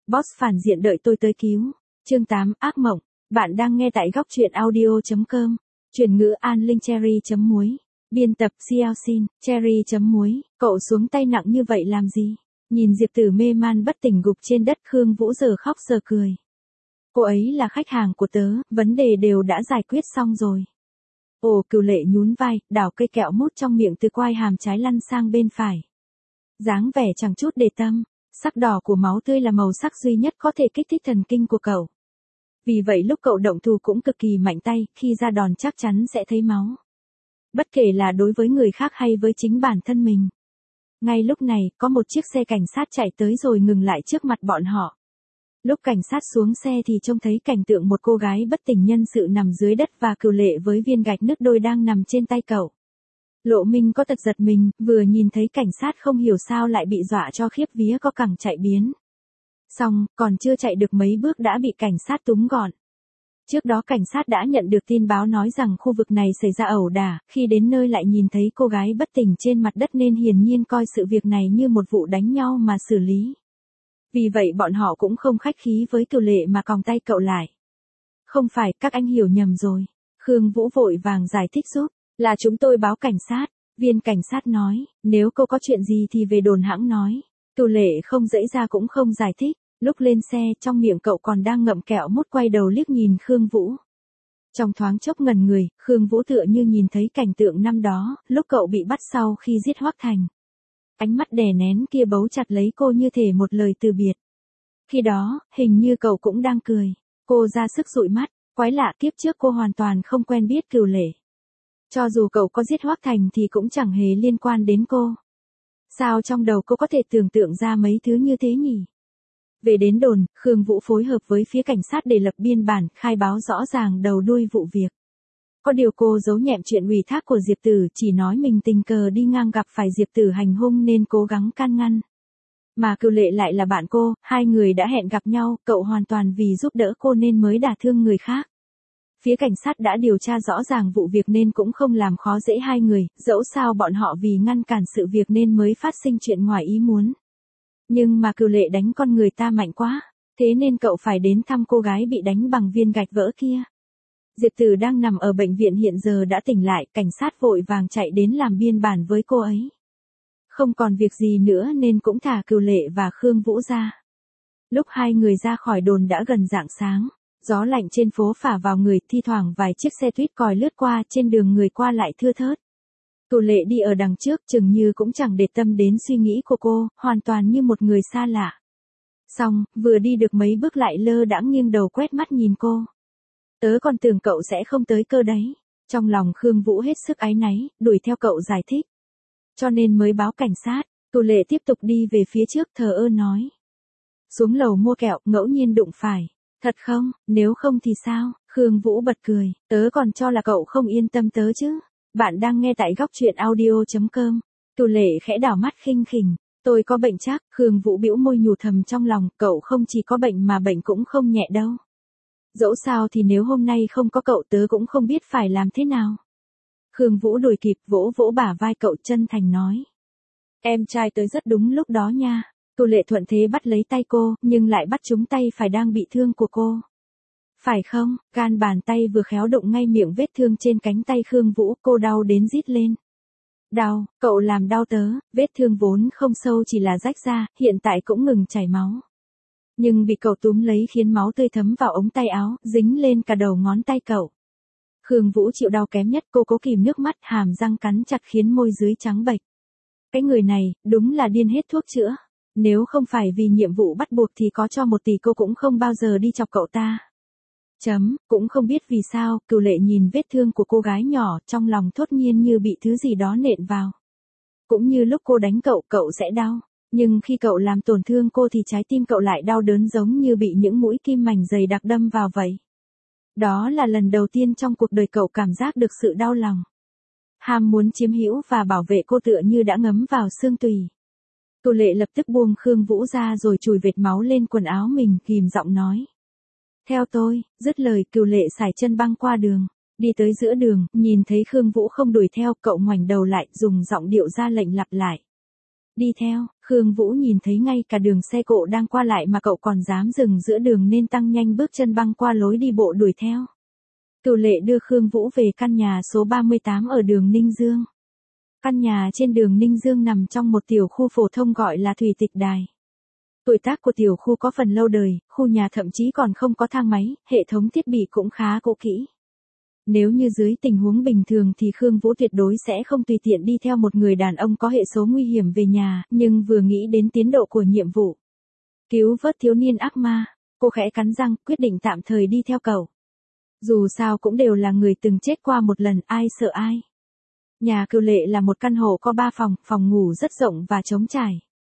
Boss phản diện đợi tôi tới cứu. Chương 8, ác mộng. Bạn đang nghe tại góc truyện audio.com. Chuyển ngữ An Linh Cherry.muối. Biên tập Xiaoxin, Cherry.muối. Cậu xuống tay nặng như vậy làm gì? Nhìn Diệp Tử mê man bất tỉnh gục trên đất, Khương Vũ giờ khóc giờ cười. Cô ấy là khách hàng của tớ, vấn đề đều đã giải quyết xong rồi. Ồ, Cửu Lệ nhún vai, đảo cây kẹo mút trong miệng từ quai hàm trái lăn sang bên phải. Dáng vẻ chẳng chút để tâm, sắc đỏ của máu tươi là màu sắc duy nhất có thể kích thích thần kinh của cậu. Vì vậy lúc cậu động thủ cũng cực kỳ mạnh tay, khi ra đòn chắc chắn sẽ thấy máu. Bất kể là đối với người khác hay với chính bản thân mình. Ngay lúc này, có một chiếc xe cảnh sát chạy tới rồi ngừng lại trước mặt bọn họ. Lúc cảnh sát xuống xe thì trông thấy cảnh tượng một cô gái bất tỉnh nhân sự nằm dưới đất và Cửu Lệ với viên gạch nứt đôi đang nằm trên tay cậu. Lộ Minh có tật giật mình, vừa nhìn thấy cảnh sát không hiểu sao lại bị dọa cho khiếp vía có cẳng chạy biến. Xong, còn chưa chạy được mấy bước đã bị cảnh sát túm gọn. Trước đó cảnh sát đã nhận được tin báo nói rằng khu vực này xảy ra ẩu đả, khi đến nơi lại nhìn thấy cô gái bất tỉnh trên mặt đất nên hiển nhiên coi sự việc này như một vụ đánh nhau mà xử lý. Vì vậy bọn họ cũng không khách khí với Cửu Lệ mà còng tay cậu lại. Không phải, các anh hiểu nhầm rồi. Khương Vũ vội vàng giải thích giúp, là chúng tôi báo cảnh sát. Viên cảnh sát nói, nếu cô có chuyện gì thì về đồn hãng nói. Cửu Lệ không dãy ra cũng không giải thích. Lúc lên xe, trong miệng cậu còn đang ngậm kẹo mút, quay đầu liếc nhìn Khương Vũ. Trong thoáng chốc ngần người, Khương Vũ tựa như nhìn thấy cảnh tượng năm đó, lúc cậu bị bắt sau khi giết Hoắc Thành. Ánh mắt đè nén kia bấu chặt lấy cô như thể một lời từ biệt. Khi đó, hình như cậu cũng đang cười. Cô ra sức dụi mắt, quái lạ, kiếp trước cô hoàn toàn không quen biết Cửu Lệ. Cho dù cậu có giết Hoắc Thành thì cũng chẳng hề liên quan đến cô. Sao trong đầu cô có thể tưởng tượng ra mấy thứ như thế nhỉ? Về đến đồn, Khương Vũ phối hợp với phía cảnh sát để lập biên bản, khai báo rõ ràng đầu đuôi vụ việc. Có điều cô giấu nhẹm chuyện ủy thác của Diệp Tử, chỉ nói mình tình cờ đi ngang gặp phải Diệp Tử hành hung nên cố gắng can ngăn. Mà Cửu Lệ lại là bạn cô, hai người đã hẹn gặp nhau, cậu hoàn toàn vì giúp đỡ cô nên mới đả thương người khác. Phía cảnh sát đã điều tra rõ ràng vụ việc nên cũng không làm khó dễ hai người, dẫu sao bọn họ vì ngăn cản sự việc nên mới phát sinh chuyện ngoài ý muốn. Nhưng mà Cửu Lệ đánh con người ta mạnh quá, thế nên cậu phải đến thăm cô gái bị đánh bằng viên gạch vỡ kia. Diệp Tử đang nằm ở bệnh viện hiện giờ đã tỉnh lại, cảnh sát vội vàng chạy đến làm biên bản với cô ấy. Không còn việc gì nữa nên cũng thả Cửu Lệ và Khương Vũ ra. Lúc hai người ra khỏi đồn đã gần rạng sáng, gió lạnh trên phố phả vào người, thi thoảng vài chiếc xe tuyết còi lướt qua, trên đường người qua lại thưa thớt. Cửu Lệ đi ở đằng trước chừng như cũng chẳng để tâm đến suy nghĩ của cô, hoàn toàn như một người xa lạ. Xong, vừa đi được mấy bước lại lơ đãng nghiêng đầu quét mắt nhìn cô. Tớ còn tưởng cậu sẽ không tới cơ đấy. Trong lòng Khương Vũ hết sức áy náy, đuổi theo cậu giải thích. Cho nên mới báo cảnh sát. Cửu Lệ tiếp tục đi về phía trước, thờ ơ nói. Xuống lầu mua kẹo, ngẫu nhiên đụng phải. Thật không, nếu không thì sao? Khương Vũ bật cười, tớ còn cho là cậu không yên tâm tớ chứ. Bạn đang nghe tại góc truyện audio.com. Cửu Lệ khẽ đảo mắt khinh khỉnh. Tôi có bệnh chắc, Khương Vũ bĩu môi nhủ thầm trong lòng, cậu không chỉ có bệnh mà bệnh cũng không nhẹ đâu. Dẫu sao thì nếu hôm nay không có cậu tớ cũng không biết phải làm thế nào. Khương Vũ đuổi kịp, vỗ vỗ bả vai cậu, chân thành nói. Em trai tới rất đúng lúc đó nha. Cửu Lệ thuận thế bắt lấy tay cô, nhưng lại bắt trúng tay phải đang bị thương của cô. Phải không? Gan bàn tay vừa khéo đụng ngay miệng vết thương trên cánh tay Khương Vũ, cô đau đến rít lên. Đau, cậu làm đau tớ, vết thương vốn không sâu chỉ là rách ra, hiện tại cũng ngừng chảy máu. Nhưng bị cậu túm lấy khiến máu tươi thấm vào ống tay áo, dính lên cả đầu ngón tay cậu. Khương Vũ chịu đau kém nhất, cô cố kìm nước mắt, hàm răng cắn chặt khiến môi dưới trắng bệch. Cái người này, đúng là điên hết thuốc chữa. Nếu không phải vì nhiệm vụ bắt buộc thì có cho 1 tỷ cô cũng không bao giờ đi chọc cậu ta. Cũng không biết vì sao, Cửu Lệ nhìn vết thương của cô gái nhỏ, trong lòng thốt nhiên như bị thứ gì đó nện vào. Cũng như lúc cô đánh cậu, cậu sẽ đau. Nhưng khi cậu làm tổn thương cô thì trái tim cậu lại đau đớn giống như bị những mũi kim mảnh dày đặc đâm vào vậy. Đó là lần đầu tiên trong cuộc đời cậu cảm giác được sự đau lòng. Ham muốn chiếm hữu và bảo vệ cô tựa như đã ngấm vào xương tùy. Cửu Lệ lập tức buông Khương Vũ ra rồi chùi vệt máu lên quần áo mình, ghim giọng nói. Theo tôi, dứt lời Cửu Lệ sải chân băng qua đường, đi tới giữa đường, nhìn thấy Khương Vũ không đuổi theo, cậu ngoảnh đầu lại, dùng giọng điệu ra lệnh lặp lại. Đi theo, Khương Vũ nhìn thấy ngay cả đường xe cộ đang qua lại mà cậu còn dám dừng giữa đường nên tăng nhanh bước chân băng qua lối đi bộ đuổi theo. Cửu Lệ đưa Khương Vũ về căn nhà số 38 ở đường Ninh Dương. Căn nhà trên đường Ninh Dương nằm trong một tiểu khu phổ thông gọi là Thủy Tịch Đài. Tuổi tác của tiểu khu có phần lâu đời, khu nhà thậm chí còn không có thang máy, hệ thống thiết bị cũng khá cũ kỹ. Nếu như dưới tình huống bình thường thì Khương Vũ tuyệt đối sẽ không tùy tiện đi theo một người đàn ông có hệ số nguy hiểm về nhà, nhưng vừa nghĩ đến tiến độ của nhiệm vụ cứu vớt thiếu niên ác ma, cô khẽ cắn răng, quyết định tạm thời đi theo cậu. Dù sao cũng đều là người từng chết qua một lần, ai sợ ai. Nhà Cửu Lệ là một căn hộ có 3 phòng, phòng ngủ rất rộng và trống trải.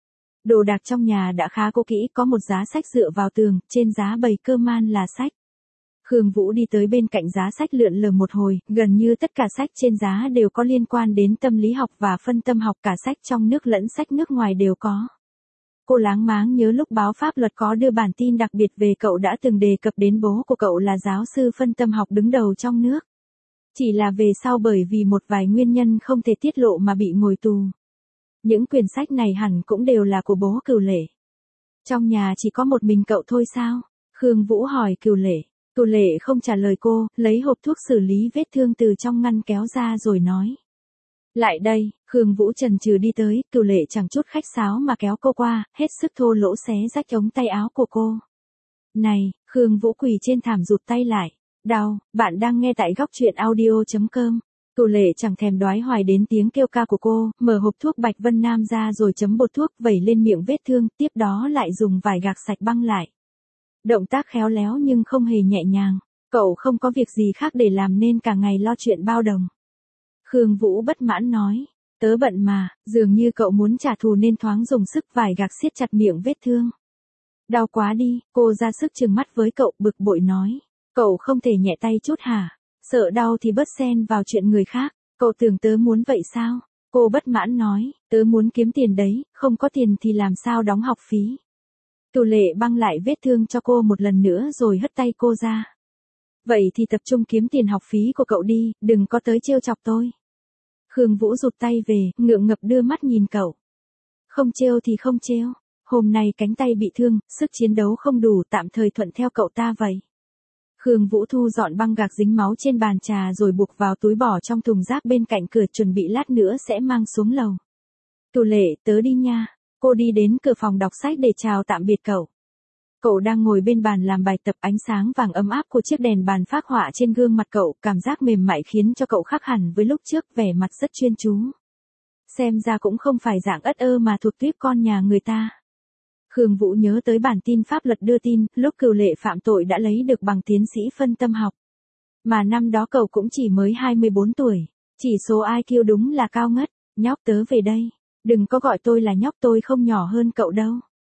Đồ đạc trong nhà đã khá cũ kỹ, có một giá sách dựa vào tường, trên giá bày cơ man là sách. Khương Vũ đi tới bên cạnh giá sách lượn lờ một hồi, gần như tất cả sách trên giá đều có liên quan đến tâm lý học và phân tâm học, cả sách trong nước lẫn sách nước ngoài đều có. Cô láng máng nhớ lúc báo pháp luật có đưa bản tin đặc biệt về cậu đã từng đề cập đến bố của cậu là giáo sư phân tâm học đứng đầu trong nước. Chỉ là về sau bởi vì một vài nguyên nhân không thể tiết lộ mà bị ngồi tù. Những quyển sách này hẳn cũng đều là của bố Cửu Lệ. Trong nhà chỉ có một mình cậu thôi sao? Khương Vũ hỏi Cửu Lệ. Cửu Lệ không trả lời cô, lấy hộp thuốc xử lý vết thương từ trong ngăn kéo ra rồi nói. Lại đây, Khương Vũ chần chừ đi tới, Cửu Lệ chẳng chút khách sáo mà kéo cô qua, hết sức thô lỗ xé rách ống tay áo của cô. Này, Khương Vũ quỳ trên thảm rụt tay lại. Đau, bạn đang nghe tại góc truyện audio.com. Cửu Lệ chẳng thèm đoái hoài đến tiếng kêu ca của cô, mở hộp thuốc Bạch Vân Nam ra rồi chấm bột thuốc vẩy lên miệng vết thương, tiếp đó lại dùng vải gạc sạch băng lại. Động tác khéo léo nhưng không hề nhẹ nhàng, cậu không có việc gì khác để làm nên cả ngày lo chuyện bao đồng. Khương Vũ bất mãn nói, tớ bận mà, dường như cậu muốn trả thù nên thoáng dùng sức vải gạc siết chặt miệng vết thương. Đau quá đi, cô ra sức trừng mắt với cậu bực bội nói, cậu không thể nhẹ tay chút hả? Sợ đau thì bớt xen vào chuyện người khác, cậu tưởng tớ muốn vậy sao? Cô bất mãn nói, tớ muốn kiếm tiền đấy, không có tiền thì làm sao đóng học phí. Cửu Lệ băng lại vết thương cho cô một lần nữa rồi hất tay cô ra. Vậy thì tập trung kiếm tiền học phí của cậu đi, đừng có tới trêu chọc tôi. Khương Vũ rụt tay về, ngượng ngập đưa mắt nhìn cậu. Không trêu thì không trêu, hôm nay cánh tay bị thương, sức chiến đấu không đủ, tạm thời thuận theo cậu ta vậy. Khương Vũ thu dọn băng gạc dính máu trên bàn trà rồi buộc vào túi bỏ trong thùng rác bên cạnh cửa, chuẩn bị lát nữa sẽ mang xuống lầu. Cửu Lệ, tớ đi nha. Cô đi đến cửa phòng đọc sách để chào tạm biệt cậu. Cậu đang ngồi bên bàn làm bài tập, ánh sáng vàng ấm áp của chiếc đèn bàn phác họa trên gương mặt cậu, cảm giác mềm mại khiến cho cậu khác hẳn với lúc trước, vẻ mặt rất chuyên chú. Xem ra cũng không phải dạng ất ơ mà thuộc tuýp con nhà người ta. Khương Vũ nhớ tới bản tin pháp luật đưa tin, lúc Cửu Lệ phạm tội đã lấy được bằng tiến sĩ phân tâm học. Mà năm đó cậu cũng chỉ mới 24 tuổi, chỉ số IQ đúng là cao ngất. Nhóc tớ về đây, đừng có gọi tôi là nhóc, tôi không nhỏ hơn cậu đâu.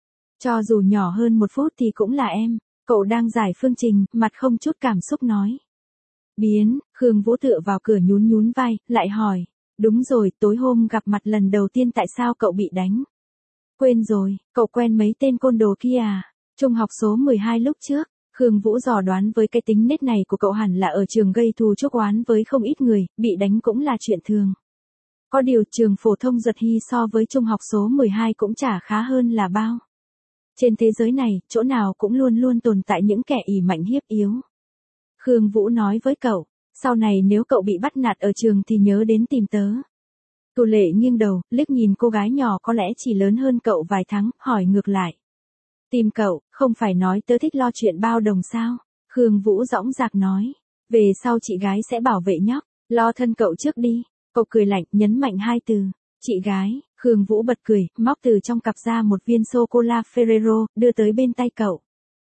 Cho dù nhỏ hơn một phút thì cũng là em, cậu đang giải phương trình, mặt không chút cảm xúc nói. Biến, Khương Vũ tựa vào cửa nhún nhún vai, lại hỏi, đúng rồi, tối hôm gặp mặt lần đầu tiên tại sao cậu bị đánh? Quên rồi, cậu quen mấy tên côn đồ kia à? Trung học số 12 lúc trước, Khương Vũ dò đoán với cái tính nết này của cậu hẳn là ở trường gây thù chuốc oán với không ít người, bị đánh cũng là chuyện thường. Có điều trường phổ thông Giật Hy so với trung học số 12 cũng chả khá hơn là bao. Trên thế giới này, chỗ nào cũng luôn luôn tồn tại những kẻ ỷ mạnh hiếp yếu. Khương Vũ nói với cậu, sau này nếu cậu bị bắt nạt ở trường thì nhớ đến tìm tớ. Cửu Lệ nghiêng đầu, liếc nhìn cô gái nhỏ có lẽ chỉ lớn hơn cậu vài tháng, hỏi ngược lại. Tìm cậu, không phải nói tớ thích lo chuyện bao đồng sao? Khương Vũ dõng dạc nói. Về sau chị gái sẽ bảo vệ nhóc, lo thân cậu trước đi. Cậu cười lạnh, nhấn mạnh hai từ. Chị gái, Khương Vũ bật cười, móc từ trong cặp ra một viên sô-cô-la Ferrero, đưa tới bên tay cậu.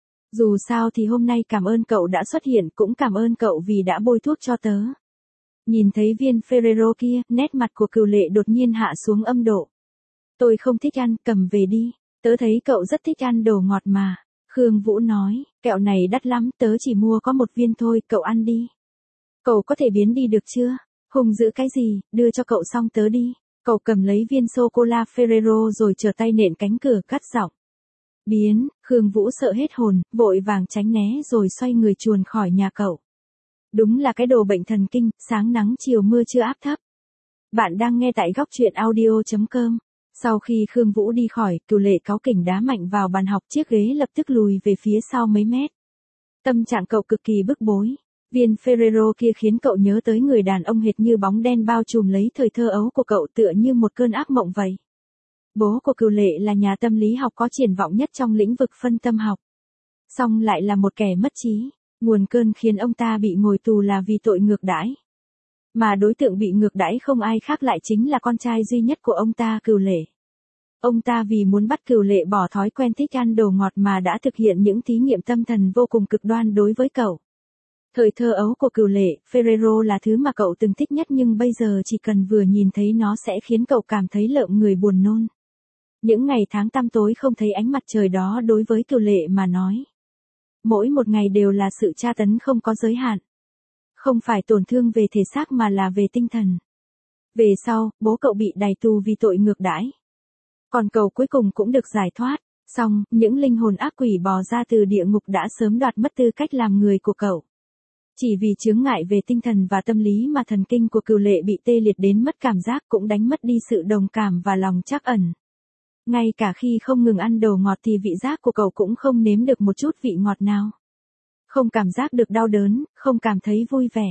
Dù sao thì hôm nay cảm ơn cậu đã xuất hiện, cũng cảm ơn cậu vì đã bôi thuốc cho tớ. Nhìn thấy viên Ferrero kia, nét mặt của Cửu Lệ đột nhiên hạ xuống âm độ. Tôi không thích ăn, cầm về đi. Tớ thấy cậu rất thích ăn đồ ngọt mà. Khương Vũ nói, kẹo này đắt lắm, tớ chỉ mua có một viên thôi, cậu ăn đi. Cậu có thể biến đi được chưa? Hùng giữ cái gì, đưa cho cậu xong tớ đi. Cậu cầm lấy viên sô-cô-la Ferrero rồi trở tay nện cánh cửa, cắt giọng. Biến, Khương Vũ sợ hết hồn, vội vàng tránh né rồi xoay người chuồn khỏi nhà cậu. Đúng là cái đồ bệnh thần kinh, sáng nắng chiều mưa chưa áp thấp. Bạn đang nghe tại góc truyện audio.com. Sau khi Khương Vũ đi khỏi, Cửu Lệ cáu kỉnh đá mạnh vào bàn học, chiếc ghế lập tức lùi về phía sau mấy mét. Tâm trạng cậu cực kỳ bức bối. Viên Ferrero kia khiến cậu nhớ tới người đàn ông hệt như bóng đen bao trùm lấy thời thơ ấu của cậu, tựa như một cơn ác mộng vậy. Bố của Cửu Lệ là nhà tâm lý học có triển vọng nhất trong lĩnh vực phân tâm học. Song lại là một kẻ mất trí. Nguồn cơn khiến ông ta bị ngồi tù là vì tội ngược đãi. Mà đối tượng bị ngược đãi không ai khác lại chính là con trai duy nhất của ông ta, Cửu Lệ. Ông ta vì muốn bắt Cửu Lệ bỏ thói quen thích ăn đồ ngọt mà đã thực hiện những thí nghiệm tâm thần vô cùng cực đoan đối với cậu. Thời thơ ấu của Cửu Lệ, Ferrero là thứ mà cậu từng thích nhất, nhưng bây giờ chỉ cần vừa nhìn thấy nó sẽ khiến cậu cảm thấy lợm người buồn nôn. Những ngày tháng tăm tối không thấy ánh mặt trời đó đối với Cửu Lệ mà nói, mỗi một ngày đều là sự tra tấn không có giới hạn. Không phải tổn thương về thể xác mà là về tinh thần. Về sau, bố cậu bị đày tù vì tội ngược đãi. Còn cậu cuối cùng cũng được giải thoát. Song, những linh hồn ác quỷ bò ra từ địa ngục đã sớm đoạt mất tư cách làm người của cậu. Chỉ vì chướng ngại về tinh thần và tâm lý mà thần kinh của Cửu Lệ bị tê liệt đến mất cảm giác, cũng đánh mất đi sự đồng cảm và lòng trắc ẩn. Ngay cả khi không ngừng ăn đồ ngọt thì vị giác của cậu cũng không nếm được một chút vị ngọt nào. Không cảm giác được đau đớn, không cảm thấy vui vẻ.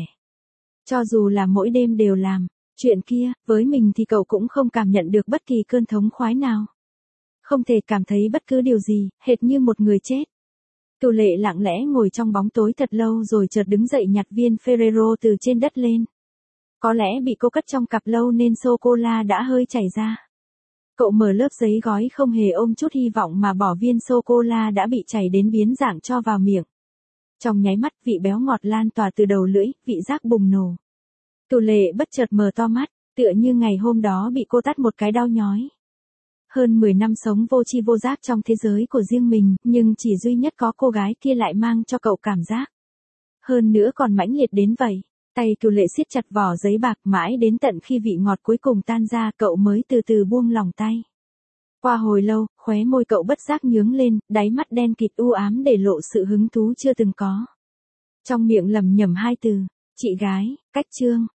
Cho dù là mỗi đêm đều làm chuyện kia, với mình thì cậu cũng không cảm nhận được bất kỳ cơn thống khoái nào. Không thể cảm thấy bất cứ điều gì, hệt như một người chết. Cửu Lệ lặng lẽ ngồi trong bóng tối thật lâu rồi chợt đứng dậy nhặt viên Ferrero từ trên đất lên. Có lẽ bị cô cất trong cặp lâu nên sô-cô-la đã hơi chảy ra. Cậu mở lớp giấy gói không hề ôm chút hy vọng mà bỏ viên sô-cô-la đã bị chảy đến biến dạng cho vào miệng. Trong nháy mắt, vị béo ngọt lan tỏa từ đầu lưỡi, vị giác bùng nổ. Cửu Lệ bất chợt mở to mắt, tựa như ngày hôm đó bị cô tát một cái đau nhói. Hơn 10 năm sống vô tri vô giác trong thế giới của riêng mình, nhưng chỉ duy nhất có cô gái kia lại mang cho cậu cảm giác. Hơn nữa còn mãnh liệt đến vậy. Tay Cửu Lệ siết chặt vỏ giấy bạc, mãi đến tận khi vị ngọt cuối cùng tan ra, cậu mới từ từ buông lòng tay. Qua hồi lâu, khóe môi cậu bất giác nhướng lên, đáy mắt đen kịt u ám để lộ sự hứng thú chưa từng có. Trong miệng lẩm nhẩm hai từ, chị gái, cách chương.